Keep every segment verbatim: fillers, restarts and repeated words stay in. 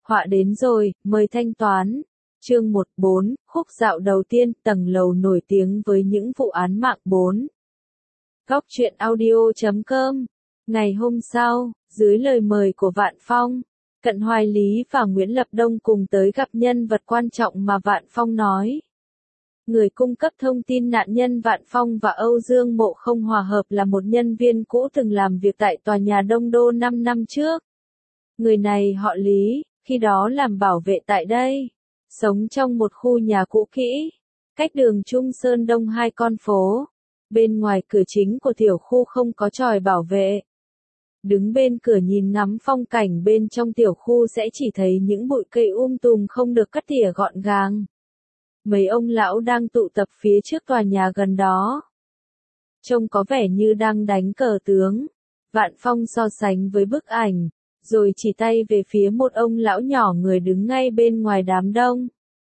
Họa đến rồi, mời thanh toán. Chương một bốn, khúc dạo đầu tiên, tầng lầu nổi tiếng với những vụ án mạng bốn. Góc truyện audio chấm com. Ngày hôm sau, dưới lời mời của Vạn Phong, Cận Hoài Lý và Nguyễn Lập Đông cùng tới gặp nhân vật quan trọng mà Vạn Phong nói. Người cung cấp thông tin nạn nhân Vạn Phong và Âu Dương Mộ không hòa hợp là một nhân viên cũ từng làm việc tại tòa nhà Đông Đô năm năm trước. Người này họ Lý, khi đó làm bảo vệ tại đây, sống trong một khu nhà cũ kỹ, cách đường Trung Sơn Đông hai con phố. Bên ngoài cửa chính của tiểu khu không có chòi bảo vệ. Đứng bên cửa nhìn ngắm phong cảnh bên trong tiểu khu sẽ chỉ thấy những bụi cây um tùm không được cắt tỉa gọn gàng. Mấy ông lão đang tụ tập phía trước tòa nhà gần đó. Trông có vẻ như đang đánh cờ tướng. Vạn Phong so sánh với bức ảnh, rồi chỉ tay về phía một ông lão nhỏ người đứng ngay bên ngoài đám đông.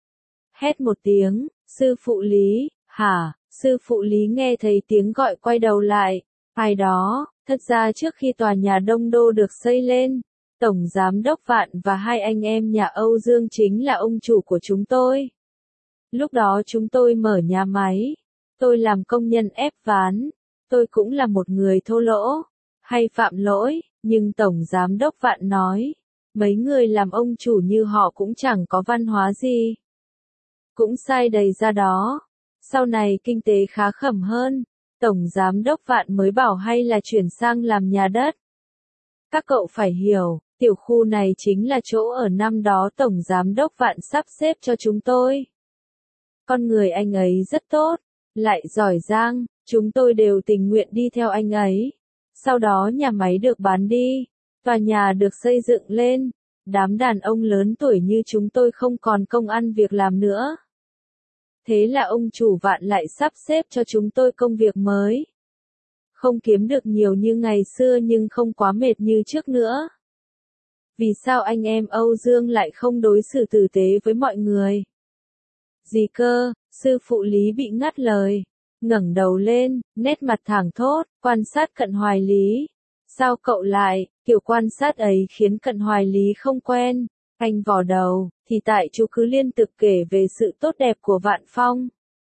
Hét một tiếng, sư phụ Lý, hả? Sư phụ Lý nghe thấy tiếng gọi quay đầu lại. Ai đó, thật ra trước khi tòa nhà Đông Đô được xây lên, Tổng Giám đốc Vạn và hai anh em nhà Âu Dương chính là ông chủ của chúng tôi. Lúc đó chúng tôi mở nhà máy, tôi làm công nhân ép ván, tôi cũng là một người thô lỗ, hay phạm lỗi, nhưng Tổng Giám đốc Vạn nói, mấy người làm ông chủ như họ cũng chẳng có văn hóa gì. Cũng sai đầy ra đó. Sau này kinh tế khá khẩm hơn, Tổng Giám đốc Vạn mới bảo hay là chuyển sang làm nhà đất. Các cậu phải hiểu, tiểu khu này chính là chỗ ở năm đó Tổng Giám đốc Vạn sắp xếp cho chúng tôi. Con người anh ấy rất tốt, lại giỏi giang, chúng tôi đều tình nguyện đi theo anh ấy. Sau đó nhà máy được bán đi, tòa nhà được xây dựng lên, đám đàn ông lớn tuổi như chúng tôi không còn công ăn việc làm nữa. Thế là ông chủ Vạn lại sắp xếp cho chúng tôi công việc mới. Không kiếm được nhiều như ngày xưa nhưng không quá mệt như trước nữa. Vì sao anh em Âu Dương lại không đối xử tử tế với mọi người? Gì cơ? Sư phụ Lý bị ngắt lời, ngẩng đầu lên, nét mặt thẳng thốt, quan sát Cận Hoài Lý. Sao cậu lại? Kiểu quan sát ấy khiến Cận Hoài Lý không quen. Anh vò đầu, thì tại chú cứ liên tục kể về sự tốt đẹp của Vạn Phong.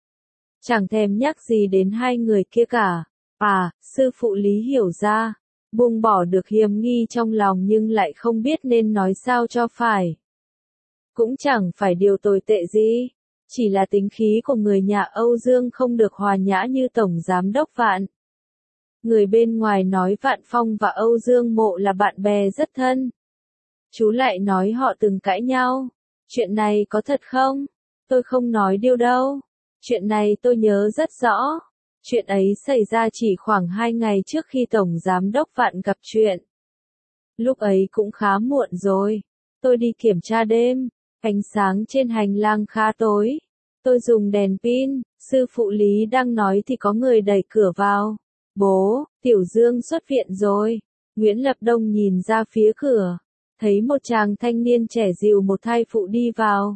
Chẳng thèm nhắc gì đến hai người kia cả. À, sư phụ Lý hiểu ra, buông bỏ được hiềm nghi trong lòng nhưng lại không biết nên nói sao cho phải. Cũng chẳng phải điều tồi tệ gì, chỉ là tính khí của người nhà Âu Dương không được hòa nhã như Tổng Giám đốc Vạn. Người bên ngoài nói Vạn Phong và Âu Dương Mộ là bạn bè rất thân. Chú lại nói họ từng cãi nhau. Chuyện này có thật không? Tôi không nói điều đâu. Chuyện này tôi nhớ rất rõ. Chuyện ấy xảy ra chỉ khoảng hai ngày trước khi Tổng Giám đốc Vạn gặp chuyện. Lúc ấy cũng khá muộn rồi. Tôi đi kiểm tra đêm. Ánh sáng trên hành lang khá tối. Tôi dùng đèn pin. Sư phụ Lý đang nói thì có người đẩy cửa vào. Bố, Tiểu Dương xuất viện rồi. Nguyễn Lập Đông nhìn ra phía cửa. Thấy một chàng thanh niên trẻ dìu một thai phụ đi vào.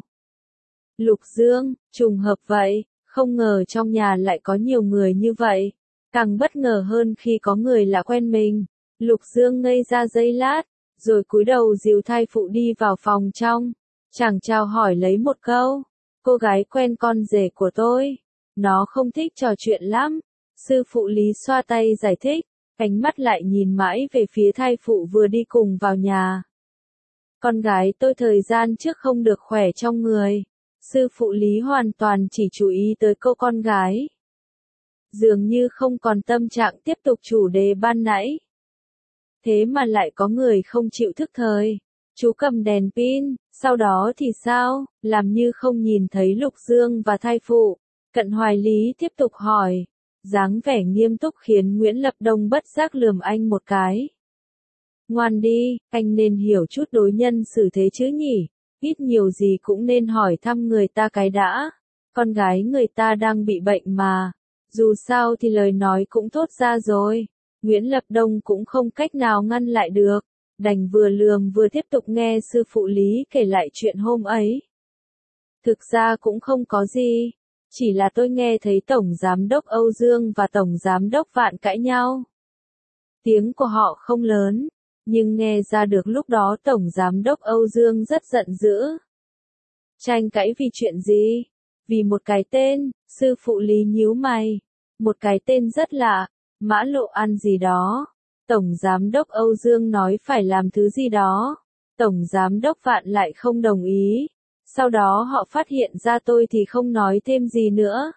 Lục Dương, trùng hợp vậy, không ngờ trong nhà lại có nhiều người như vậy. Càng bất ngờ hơn khi có người lạ quen mình. Lục Dương ngây ra giây lát, rồi cúi đầu dìu thai phụ đi vào phòng trong. Chàng chào hỏi lấy một câu. Cô gái quen con rể của tôi. Nó không thích trò chuyện lắm. Sư phụ Lý xoa tay giải thích, ánh mắt lại nhìn mãi về phía thai phụ vừa đi cùng vào nhà. Con gái tôi thời gian trước không được khỏe trong người. Sư phụ Lý hoàn toàn chỉ chú ý tới cô con gái. Dường như không còn tâm trạng tiếp tục chủ đề ban nãy. Thế mà lại có người không chịu thức thời. Chú cầm đèn pin, sau đó thì sao? Làm như không nhìn thấy Lục Dương và thai phụ. Cận Hoài Lý tiếp tục hỏi. Dáng vẻ nghiêm túc khiến Nguyễn Lập Đông bất giác lườm anh một cái. Ngoan đi, anh nên hiểu chút đối nhân xử thế chứ nhỉ, ít nhiều gì cũng nên hỏi thăm người ta cái đã, con gái người ta đang bị bệnh mà, dù sao thì lời nói cũng thốt ra rồi, Nguyễn Lập Đông cũng không cách nào ngăn lại được, đành vừa lườm vừa tiếp tục nghe sư phụ Lý kể lại chuyện hôm ấy. Thực ra cũng không có gì, chỉ là tôi nghe thấy Tổng Giám đốc Âu Dương và Tổng Giám đốc Vạn cãi nhau. Tiếng của họ không lớn, Nhưng nghe ra được lúc đó Tổng Giám đốc Âu Dương rất giận dữ. Tranh cãi vì chuyện gì? Vì một cái tên, sư phụ Lý nhíu mày. Một cái tên rất lạ, Mã Lộ An gì đó. Tổng Giám đốc Âu Dương nói phải làm thứ gì đó. Tổng Giám đốc Vạn lại không đồng ý. Sau đó họ phát hiện ra tôi thì không nói thêm gì nữa.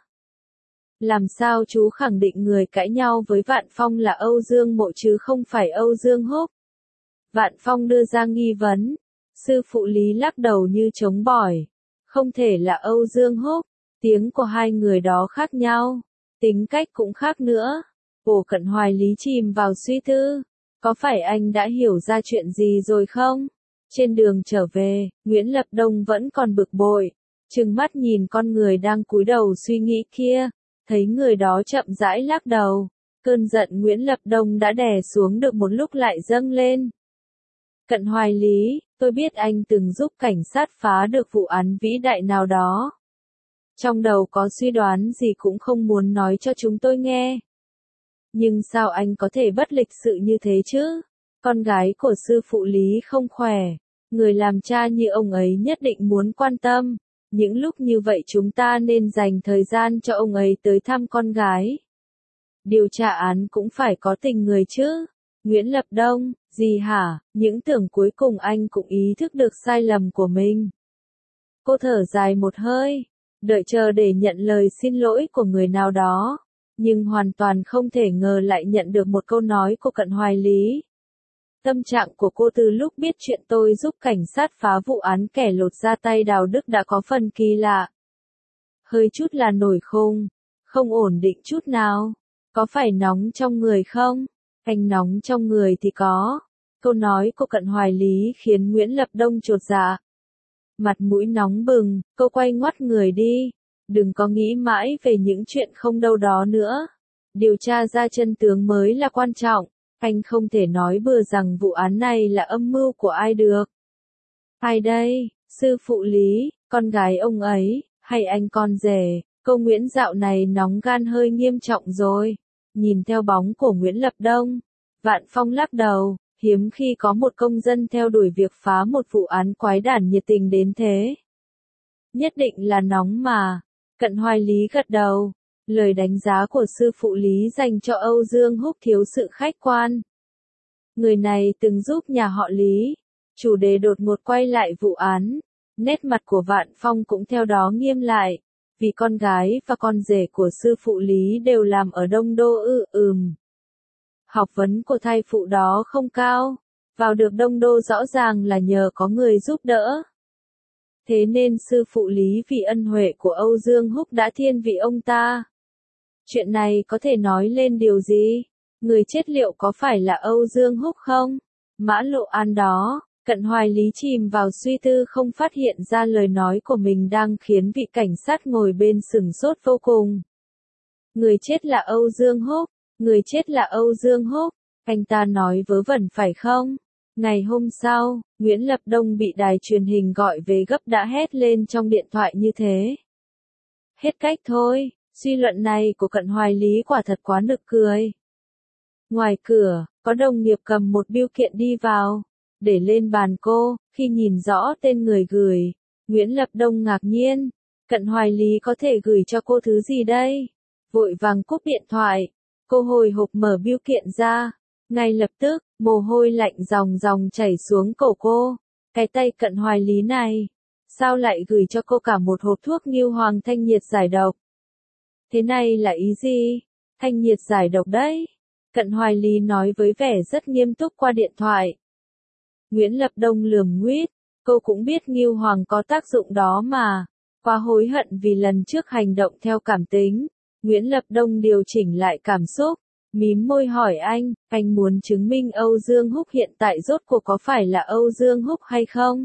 Làm sao chú khẳng định người cãi nhau với Vạn Phong là Âu Dương Mộ chứ không phải Âu Dương Húc? Vạn Phong đưa ra nghi vấn. Sư phụ Lý lắc đầu như chống bỏi. Không thể là Âu Dương Húc. Tiếng của hai người đó khác nhau. Tính cách cũng khác nữa. Cổ Cận Hoài Lý chìm vào suy tư. Có phải anh đã hiểu ra chuyện gì rồi không? Trên đường trở về, Nguyễn Lập Đông vẫn còn bực bội. Trừng mắt nhìn con người đang cúi đầu suy nghĩ kia. Thấy người đó chậm rãi lắc đầu. Cơn giận Nguyễn Lập Đông đã đè xuống được một lúc lại dâng lên. Cận Hoài Lý, tôi biết anh từng giúp cảnh sát phá được vụ án vĩ đại nào đó. Trong đầu có suy đoán gì cũng không muốn nói cho chúng tôi nghe. Nhưng sao anh có thể bất lịch sự như thế chứ? Con gái của sư phụ Lý không khỏe. Người làm cha như ông ấy nhất định muốn quan tâm. Những lúc như vậy chúng ta nên dành thời gian cho ông ấy tới thăm con gái. Điều tra án cũng phải có tình người chứ. Nguyễn Lập Đông, gì hả? Những tưởng cuối cùng anh cũng ý thức được sai lầm của mình. Cô thở dài một hơi, đợi chờ để nhận lời xin lỗi của người nào đó. Nhưng hoàn toàn không thể ngờ lại nhận được một câu nói của Cận Hoài Lý. Tâm trạng của cô từ lúc biết chuyện tôi giúp cảnh sát phá vụ án kẻ lột da tay Đào Đức đã có phần kỳ lạ. Hơi chút là nổi khùng, không ổn định chút nào. Có phải nóng trong người không? Anh nóng trong người thì có. Câu nói của Cận Hoài Lý khiến Nguyễn Lập Đông chột dạ. Mặt mũi nóng bừng, cô quay ngoắt người đi. Đừng có nghĩ mãi về những chuyện không đâu đó nữa. Điều tra ra chân tướng mới là quan trọng. Anh không thể nói bừa rằng vụ án này là âm mưu của ai được. Ai đây? Sư phụ Lý, con gái ông ấy, hay anh con rể? Cô Nguyễn dạo này nóng gan hơi nghiêm trọng rồi. Nhìn theo bóng của Nguyễn Lập Đông, Vạn Phong lắc đầu, hiếm khi có một công dân theo đuổi việc phá một vụ án quái đản nhiệt tình đến thế. Nhất định là nóng mà. Cận Hoài Lý gật đầu. Lời đánh giá của sư phụ Lý dành cho Âu Dương Húc thiếu sự khách quan. Người này từng giúp nhà họ Lý. Chủ đề đột ngột quay lại vụ án. Nét mặt của Vạn Phong cũng theo đó nghiêm lại. Vì con gái và con rể của sư phụ Lý đều làm ở Đông Đô ư ừm. Học vấn của thai phụ đó không cao. Vào được Đông Đô rõ ràng là nhờ có người giúp đỡ. Thế nên sư phụ Lý vì ân huệ của Âu Dương Húc đã thiên vị ông ta. Chuyện này có thể nói lên điều gì? Người chết liệu có phải là Âu Dương Húc không? Mã Lộ An đó. Cận Hoài Lý chìm vào suy tư không phát hiện ra lời nói của mình đang khiến vị cảnh sát ngồi bên sửng sốt vô cùng. Người chết là Âu Dương Húc. Người chết là Âu Dương Húc. Anh ta nói vớ vẩn phải không? Ngày hôm sau, Nguyễn Lập Đông bị đài truyền hình gọi về gấp đã hét lên trong điện thoại như thế. Hết cách thôi, suy luận này của Cận Hoài Lý quả thật quá nực cười. Ngoài cửa, có đồng nghiệp cầm một bưu kiện đi vào, để lên bàn cô, khi nhìn rõ tên người gửi, Nguyễn Lập Đông ngạc nhiên, Cận Hoài Lý có thể gửi cho cô thứ gì đây? Vội vàng cúp điện thoại, cô hồi hộp mở bưu kiện ra. Ngay lập tức, mồ hôi lạnh ròng ròng chảy xuống cổ cô. Cái tay Cận Hoài Lý này, sao lại gửi cho cô cả một hộp thuốc Ngưu Hoàng thanh nhiệt giải độc? Thế này là ý gì? Thanh nhiệt giải độc đấy. Cận Hoài Lý nói với vẻ rất nghiêm túc qua điện thoại. Nguyễn Lập Đông lườm nguýt, cô cũng biết Ngưu Hoàng có tác dụng đó mà. Quá hối hận vì lần trước hành động theo cảm tính, Nguyễn Lập Đông điều chỉnh lại cảm xúc. Mím môi hỏi anh, anh muốn chứng minh Âu Dương Húc hiện tại rốt cuộc có phải là Âu Dương Húc hay không?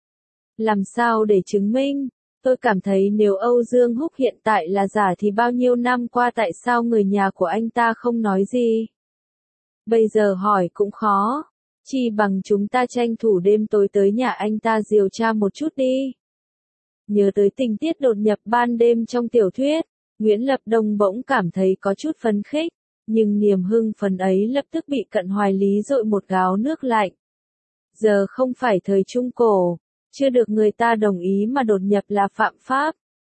Làm sao để chứng minh? Tôi cảm thấy nếu Âu Dương Húc hiện tại là giả thì bao nhiêu năm qua tại sao người nhà của anh ta không nói gì? Bây giờ hỏi cũng khó. Chỉ bằng chúng ta tranh thủ đêm tối tới nhà anh ta điều tra một chút đi. Nhớ tới tình tiết đột nhập ban đêm trong tiểu thuyết, Nguyễn Lập Đông bỗng cảm thấy có chút phấn khích. Nhưng niềm hưng phấn ấy lập tức bị Cận Hoài Lý dội một gáo nước lạnh. Giờ không phải thời Trung Cổ, chưa được người ta đồng ý mà đột nhập là phạm pháp.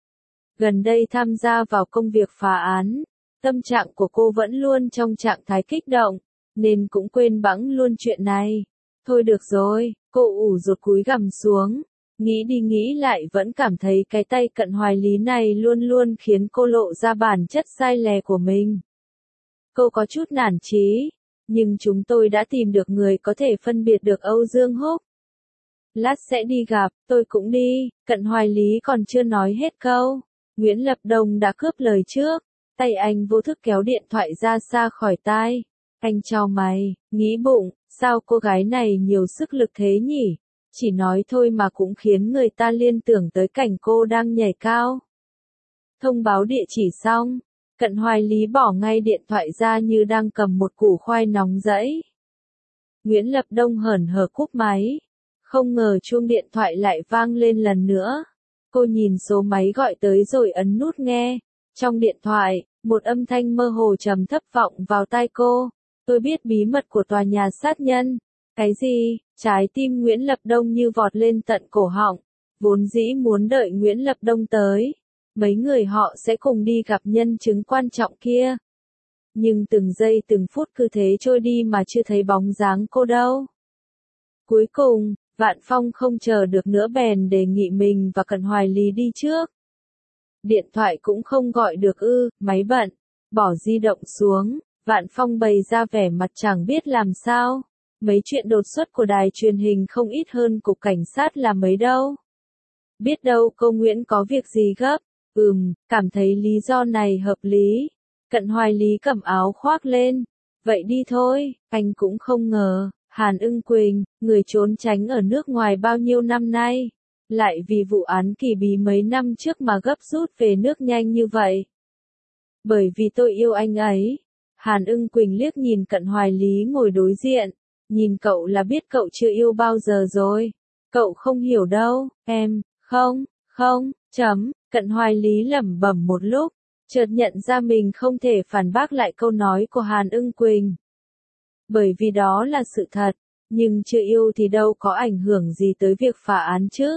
Gần đây tham gia vào công việc phá án, tâm trạng của cô vẫn luôn trong trạng thái kích động, nên cũng quên bẵng luôn chuyện này. Thôi được rồi, cô ủ rột cúi gằm xuống, nghĩ đi nghĩ lại vẫn cảm thấy cái tay Cận Hoài Lý này luôn luôn khiến cô lộ ra bản chất sai lè của mình. Cô có chút nản chí, nhưng chúng tôi đã tìm được người có thể phân biệt được Âu Dương Húc. Lát sẽ đi gặp, tôi cũng đi, Cận Hoài Lý còn chưa nói hết câu. Nguyễn Lập Đông đã cướp lời trước, tay anh vô thức kéo điện thoại ra xa khỏi tai. Anh chau mày, nghĩ bụng, sao cô gái này nhiều sức lực thế nhỉ? Chỉ nói thôi mà cũng khiến người ta liên tưởng tới cảnh cô đang nhảy cao. Thông báo địa chỉ xong, Cận Hoài Lý bỏ ngay điện thoại ra như đang cầm một củ khoai nóng rẫy. Nguyễn Lập Đông hờn hờ cúp máy. Không ngờ chuông điện thoại lại vang lên lần nữa. Cô nhìn số máy gọi tới rồi ấn nút nghe. Trong điện thoại, một âm thanh mơ hồ trầm thấp vọng vào tai cô. Tôi biết bí mật của tòa nhà sát nhân. Cái gì? Trái tim Nguyễn Lập Đông như vọt lên tận cổ họng. Vốn dĩ muốn đợi Nguyễn Lập Đông tới. Mấy người họ sẽ cùng đi gặp nhân chứng quan trọng kia. Nhưng từng giây từng phút cứ thế trôi đi mà chưa thấy bóng dáng cô đâu. Cuối cùng, Vạn Phong không chờ được nữa bèn đề nghị mình và Cận Hoài Lý đi trước. Điện thoại cũng không gọi được ư, máy bận. Bỏ di động xuống, Vạn Phong bày ra vẻ mặt chẳng biết làm sao. Mấy chuyện đột xuất của đài truyền hình không ít hơn cục cảnh sát là mấy đâu. Biết đâu cô Nguyễn có việc gì gấp. Ừm, cảm thấy lý do này hợp lý. Cận Hoài Lý cầm áo khoác lên. Vậy đi thôi, anh cũng không ngờ. Hàn Ưng Quỳnh, người trốn tránh ở nước ngoài bao nhiêu năm nay, lại vì vụ án kỳ bí mấy năm trước mà gấp rút về nước nhanh như vậy. Bởi vì tôi yêu anh ấy. Hàn Ưng Quỳnh liếc nhìn Cận Hoài Lý ngồi đối diện, nhìn cậu là biết cậu chưa yêu bao giờ rồi. Cậu không hiểu đâu, em, không, không, chấm, Cận Hoài Lý lẩm bẩm một lúc, chợt nhận ra mình không thể phản bác lại câu nói của Hàn Ưng Quỳnh. Bởi vì đó là sự thật, nhưng chưa yêu thì đâu có ảnh hưởng gì tới việc phá án chứ.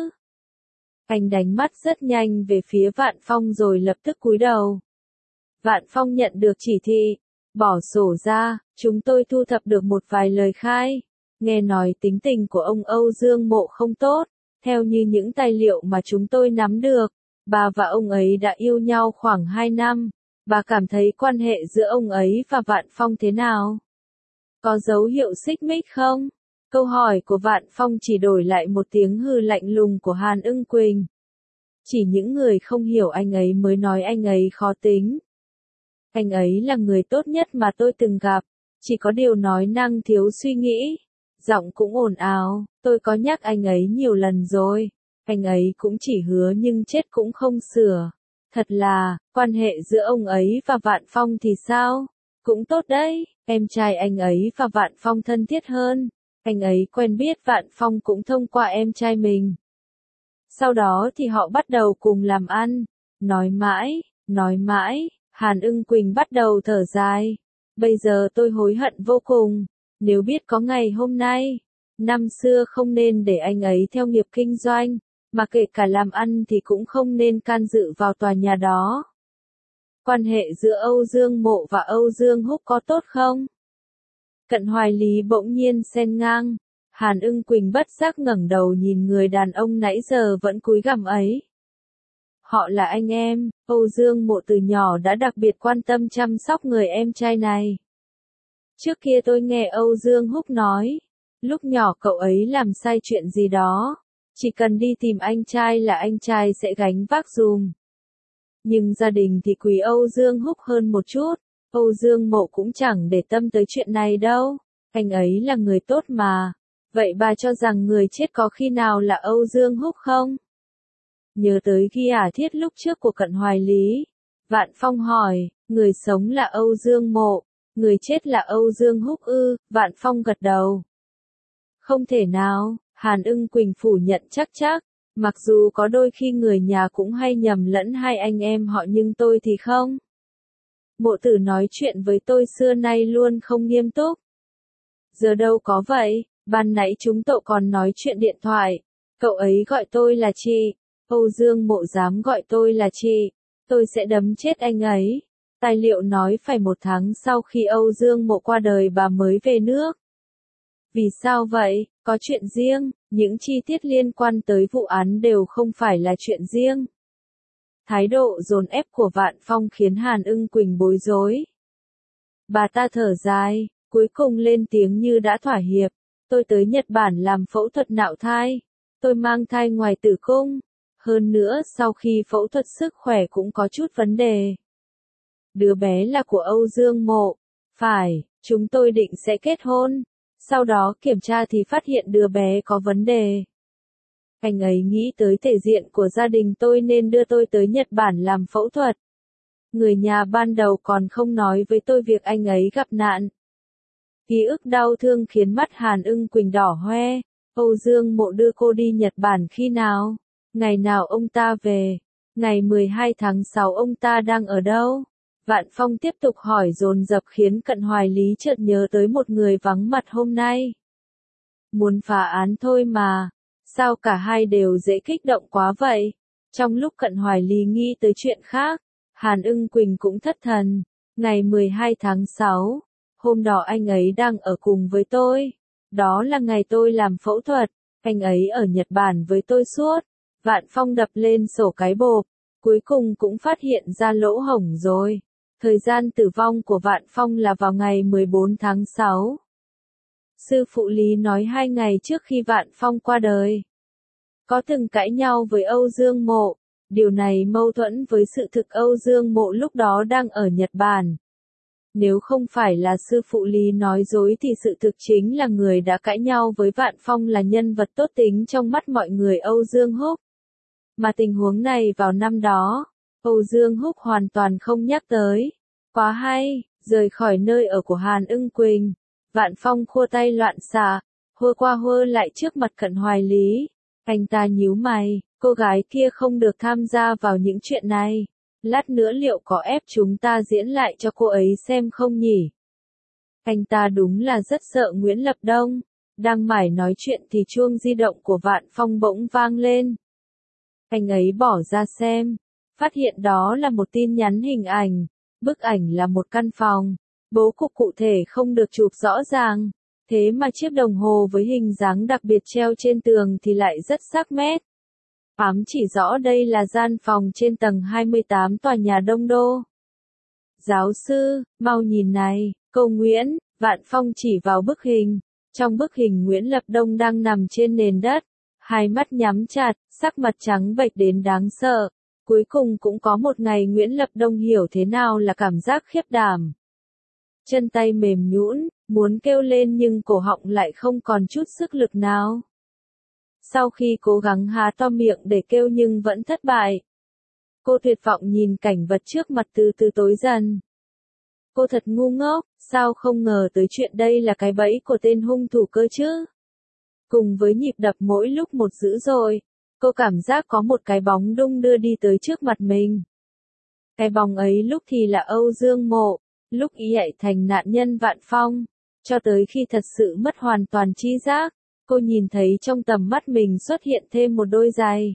Anh đánh mắt rất nhanh về phía Vạn Phong rồi lập tức cúi đầu. Vạn Phong nhận được chỉ thị, bỏ sổ ra, chúng tôi thu thập được một vài lời khai. Nghe nói tính tình của ông Âu Dương Mộ không tốt, theo như những tài liệu mà chúng tôi nắm được, bà và ông ấy đã yêu nhau khoảng hai năm. Bà cảm thấy quan hệ giữa ông ấy và Vạn Phong thế nào? Có dấu hiệu xích mích không? Câu hỏi của Vạn Phong chỉ đổi lại một tiếng hừ lạnh lùng của Hàn Ưng Quỳnh. Chỉ những người không hiểu anh ấy mới nói anh ấy khó tính. Anh ấy là người tốt nhất mà tôi từng gặp, chỉ có điều nói năng thiếu suy nghĩ, giọng cũng ồn ào, tôi có nhắc anh ấy nhiều lần rồi, anh ấy cũng chỉ hứa nhưng chết cũng không sửa. Thật là, quan hệ giữa ông ấy và Vạn Phong thì sao? Cũng tốt đấy, em trai anh ấy và Vạn Phong thân thiết hơn. Anh ấy quen biết Vạn Phong cũng thông qua em trai mình. Sau đó thì họ bắt đầu cùng làm ăn. Nói mãi, nói mãi, Hàn Ưng Quỳnh bắt đầu thở dài. Bây giờ tôi hối hận vô cùng. Nếu biết có ngày hôm nay, năm xưa không nên để anh ấy theo nghiệp kinh doanh, mà kể cả làm ăn thì cũng không nên can dự vào tòa nhà đó. Quan hệ giữa Âu Dương Mộ và Âu Dương Húc có tốt không? Cận Hoài Lý bỗng nhiên xen ngang. Hàn Ưng Quỳnh bất giác ngẩng đầu nhìn người đàn ông nãy giờ vẫn cúi gằm ấy. Họ là anh em, Âu Dương Mộ từ nhỏ đã đặc biệt quan tâm chăm sóc người em trai này. Trước kia tôi nghe Âu Dương Húc nói, lúc nhỏ cậu ấy làm sai chuyện gì đó, chỉ cần đi tìm anh trai là anh trai sẽ gánh vác dùm. Nhưng gia đình thì quý Âu Dương Húc hơn một chút, Âu Dương Mộ cũng chẳng để tâm tới chuyện này đâu, anh ấy là người tốt mà. Vậy bà cho rằng người chết có khi nào là Âu Dương Húc không? Nhớ tới ghi ả thiết lúc trước của Cận Hoài Lý, Vạn Phong hỏi, người sống là Âu Dương Mộ, người chết là Âu Dương Húc ư? Vạn Phong gật đầu. Không thể nào, Hàn Ưng Quỳnh phủ nhận chắc chắc, mặc dù có đôi khi người nhà cũng hay nhầm lẫn hai anh em họ nhưng tôi thì không. Mộ tử nói chuyện với tôi xưa nay luôn không nghiêm túc. Giờ đâu có vậy, ban nãy chúng cậu còn nói chuyện điện thoại. Cậu ấy gọi tôi là chị. Âu Dương Mộ dám gọi tôi là chị. Tôi sẽ đấm chết anh ấy. Tài liệu nói phải một tháng sau khi Âu Dương Mộ qua đời bà mới về nước. Vì sao vậy? Có chuyện riêng, những chi tiết liên quan tới vụ án đều không phải là chuyện riêng. Thái độ dồn ép của Vạn Phong khiến Hàn Ưng Quỳnh bối rối. Bà ta thở dài, cuối cùng lên tiếng như đã thỏa hiệp. Tôi tới Nhật Bản làm phẫu thuật nạo thai. Tôi mang thai ngoài tử cung. Hơn nữa sau khi phẫu thuật sức khỏe cũng có chút vấn đề. Đứa bé là của Âu Dương Mộ. Phải, chúng tôi định sẽ kết hôn. Sau đó kiểm tra thì phát hiện đứa bé có vấn đề. Anh ấy nghĩ tới thể diện của gia đình tôi nên đưa tôi tới Nhật Bản làm phẫu thuật. Người nhà ban đầu còn không nói với tôi việc anh ấy gặp nạn. Ký ức đau thương khiến mắt Hàn Ưng Quỳnh đỏ hoe. Âu Dương Mộ đưa cô đi Nhật Bản khi nào? Ngày nào ông ta về? Ngày mười hai tháng sáu ông ta đang ở đâu? Vạn Phong tiếp tục hỏi dồn dập khiến Cận Hoài Lý chợt nhớ tới một người vắng mặt hôm nay. Muốn phá án thôi mà. Sao cả hai đều dễ kích động quá vậy? Trong lúc Cận Hoài Lý nghĩ tới chuyện khác, Hàn Ưng Quỳnh cũng thất thần. Ngày mười hai tháng sáu, hôm đó anh ấy đang ở cùng với tôi. Đó là ngày tôi làm phẫu thuật, anh ấy ở Nhật Bản với tôi suốt. Vạn Phong đập lên sổ cái bộp, cuối cùng cũng phát hiện ra lỗ hổng rồi. Thời gian tử vong của Vạn Phong là vào ngày mười bốn tháng sáu. Sư phụ Lý nói hai ngày trước khi Vạn Phong qua đời, có từng cãi nhau với Âu Dương Mộ. Điều này mâu thuẫn với sự thực Âu Dương Mộ lúc đó đang ở Nhật Bản. Nếu không phải là sư phụ Lý nói dối thì sự thực chính là người đã cãi nhau với Vạn Phong là nhân vật tốt tính trong mắt mọi người Âu Dương Húc. Mà tình huống này vào năm đó, Âu Dương Húc hoàn toàn không nhắc tới. Quá hay, rời khỏi nơi ở của Hàn Ưng Quỳnh. Vạn Phong khua tay loạn xạ, hơ qua hơ lại trước mặt Cận Hoài Lý. Anh ta nhíu mày, cô gái kia không được tham gia vào những chuyện này. Lát nữa liệu có ép chúng ta diễn lại cho cô ấy xem không nhỉ? Anh ta đúng là rất sợ Nguyễn Lập Đông. Đang mải nói chuyện thì chuông di động của Vạn Phong bỗng vang lên. Anh ấy bỏ ra xem, phát hiện đó là một tin nhắn hình ảnh. Bức ảnh là một căn phòng, bố cục cụ thể không được chụp rõ ràng. Thế mà chiếc đồng hồ với hình dáng đặc biệt treo trên tường thì lại rất sắc nét. Ám chỉ rõ đây là gian phòng trên tầng hai mươi tám tòa nhà Đông Đô. Giáo sư, mau nhìn này, cô Nguyễn. Vạn Phong chỉ vào bức hình. Trong bức hình Nguyễn Lập Đông đang nằm trên nền đất, hai mắt nhắm chặt, sắc mặt trắng bệch đến đáng sợ. Cuối cùng cũng có một ngày Nguyễn Lập Đông hiểu thế nào là cảm giác khiếp đảm. Chân tay mềm nhũn, muốn kêu lên nhưng cổ họng lại không còn chút sức lực nào. Sau khi cố gắng há to miệng để kêu nhưng vẫn thất bại. Cô tuyệt vọng nhìn cảnh vật trước mặt từ từ tối dần. Cô thật ngu ngốc, sao không ngờ tới chuyện đây là cái bẫy của tên hung thủ cơ chứ? Cùng với nhịp đập mỗi lúc một dữ dội, cô cảm giác có một cái bóng đung đưa đi tới trước mặt mình. Cái bóng ấy lúc thì là Âu Dương Mộ, lúc ý lại thành nạn nhân Vạn Phong, cho tới khi thật sự mất hoàn toàn tri giác, cô nhìn thấy trong tầm mắt mình xuất hiện thêm một đôi giày.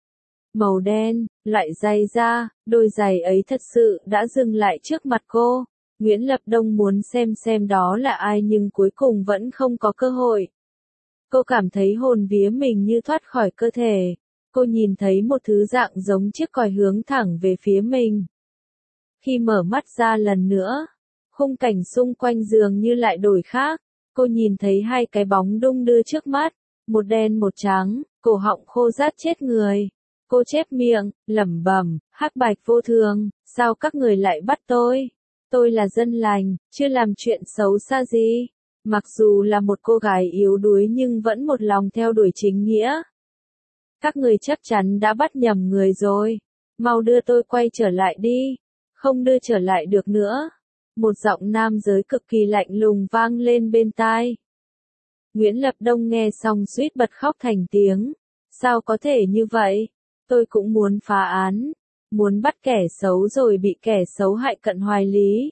Màu đen, loại giày da, đôi giày ấy thật sự đã dừng lại trước mặt cô. Nguyễn Lập Đông muốn xem xem đó là ai nhưng cuối cùng vẫn không có cơ hội. Cô cảm thấy hồn vía mình như thoát khỏi cơ thể. Cô nhìn thấy một thứ dạng giống chiếc còi hướng thẳng về phía mình. Khi mở mắt ra lần nữa, khung cảnh xung quanh giường như lại đổi khác. Cô nhìn thấy hai cái bóng đung đưa trước mắt, một đen một trắng, cổ họng khô rát chết người. Cô chép miệng, lẩm bẩm, Hắc Bạch vô thường, sao các người lại bắt tôi? Tôi là dân lành, chưa làm chuyện xấu xa gì. Mặc dù là một cô gái yếu đuối nhưng vẫn một lòng theo đuổi chính nghĩa. Các người chắc chắn đã bắt nhầm người rồi. Mau đưa tôi quay trở lại đi. Không đưa trở lại được nữa. Một giọng nam giới cực kỳ lạnh lùng vang lên bên tai. Nguyễn Lập Đông nghe xong suýt bật khóc thành tiếng. Sao có thể như vậy? Tôi cũng muốn phá án. Muốn bắt kẻ xấu rồi bị kẻ xấu hại Cận Hoài Lý.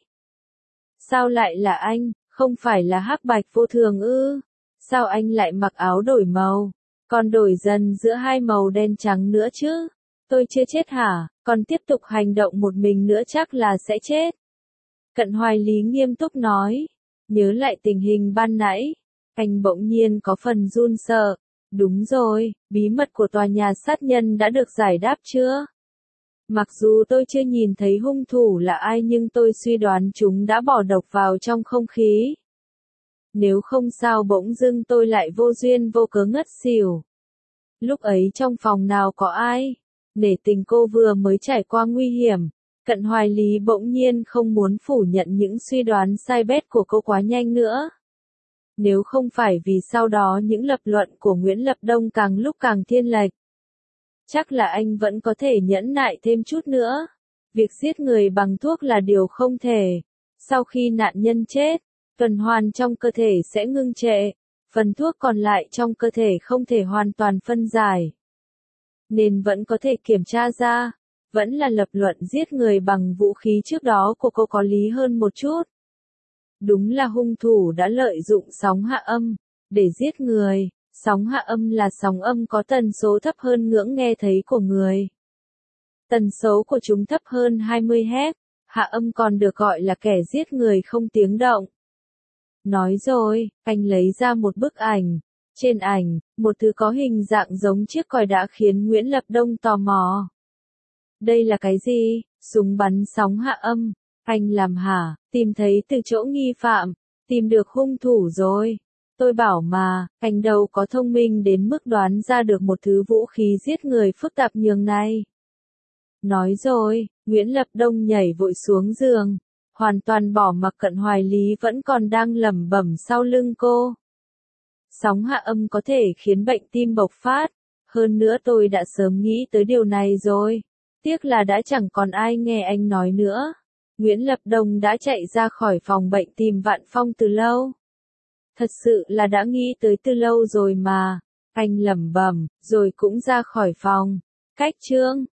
Sao lại là anh, không phải là Hắc Bạch Vô Thường ư? Sao anh lại mặc áo đổi màu, còn đổi dần giữa hai màu đen trắng nữa chứ? Tôi chưa chết hả, còn tiếp tục hành động một mình nữa chắc là sẽ chết. Cận Hoài Lý nghiêm túc nói, nhớ lại tình hình ban nãy, anh bỗng nhiên có phần run sợ. Đúng rồi, bí mật của tòa nhà sát nhân đã được giải đáp chưa? Mặc dù tôi chưa nhìn thấy hung thủ là ai nhưng tôi suy đoán chúng đã bỏ độc vào trong không khí. Nếu không sao bỗng dưng tôi lại vô duyên vô cớ ngất xỉu. Lúc ấy trong phòng nào có ai? Nể tình cô vừa mới trải qua nguy hiểm, Cận Hoài Lý bỗng nhiên không muốn phủ nhận những suy đoán sai bét của cô quá nhanh nữa. Nếu không phải vì sau đó những lập luận của Nguyễn Lập Đông càng lúc càng thiên lệch, chắc là anh vẫn có thể nhẫn nại thêm chút nữa. Việc giết người bằng thuốc là điều không thể. Sau khi nạn nhân chết, tuần hoàn trong cơ thể sẽ ngưng trệ, phần thuốc còn lại trong cơ thể không thể hoàn toàn phân giải. Nên vẫn có thể kiểm tra ra, vẫn là lập luận giết người bằng vũ khí trước đó của cô có lý hơn một chút. Đúng là hung thủ đã lợi dụng sóng hạ âm để giết người. Sóng hạ âm là sóng âm có tần số thấp hơn ngưỡng nghe thấy của người. Tần số của chúng thấp hơn hai mươi héc, hạ âm còn được gọi là kẻ giết người không tiếng động. Nói rồi, anh lấy ra một bức ảnh. Trên ảnh, một thứ có hình dạng giống chiếc còi đã khiến Nguyễn Lập Đông tò mò. Đây là cái gì? Súng bắn sóng hạ âm. Anh làm hả? Tìm thấy từ chỗ nghi phạm. Tìm được hung thủ rồi. Tôi bảo mà, anh đâu có thông minh đến mức đoán ra được một thứ vũ khí giết người phức tạp nhường này. Nói rồi, Nguyễn Lập Đông nhảy vội xuống giường, hoàn toàn bỏ mặc Cận Hoài Lý vẫn còn đang lẩm bẩm sau lưng cô. Sóng hạ âm có thể khiến bệnh tim bộc phát, hơn nữa tôi đã sớm nghĩ tới điều này rồi. Tiếc là đã chẳng còn ai nghe anh nói nữa. Nguyễn Lập Đông đã chạy ra khỏi phòng bệnh tìm Vạn Phong từ lâu. Thật sự là đã nghĩ tới từ lâu rồi mà. Anh lẩm bẩm, rồi cũng ra khỏi phòng. Cách chương